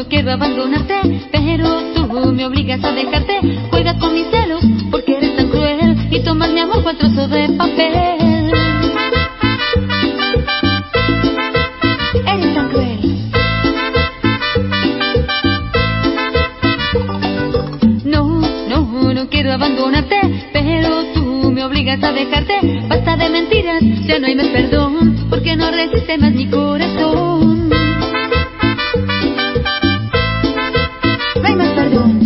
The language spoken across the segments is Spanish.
quiero abandonarte, pero tú me obligas a dejarte. Juegas con mis celos porque eres tan cruel y tomas mi amor cual trozo de papel. Eres tan cruel. No quiero abandonarte, pero tú me obligas a dejarte. Basta de mentiras, ya no hay más perdón, porque no resiste más mi corazón. No hay más perdón.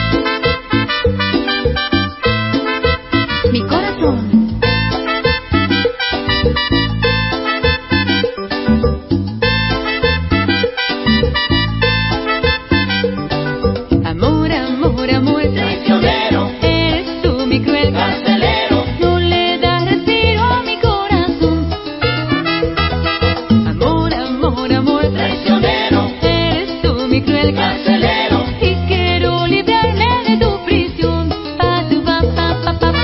Mi corazón. Amor, amor, amor traicionero, eres tú mi cruel carcelero, no le das respiro a mi corazón. Amor, amor, amor traicionero, eres tú mi cruel carcelero, y quiero librarme de tu prisión. Pa, tu, pa, pa, pa, pa.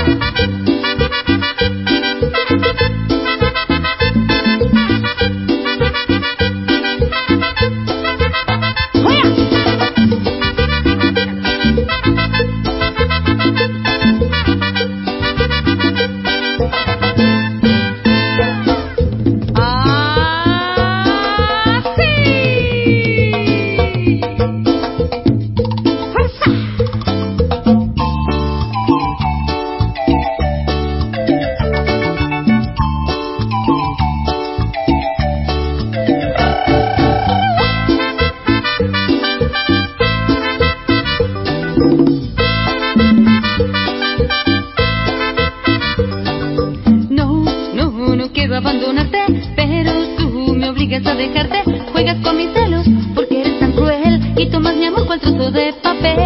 No quiero abandonarte, pero tú me obligas a dejarte. Juegas con mis celos porque eres tan cruel y tomas mi amor cual trozo de papel.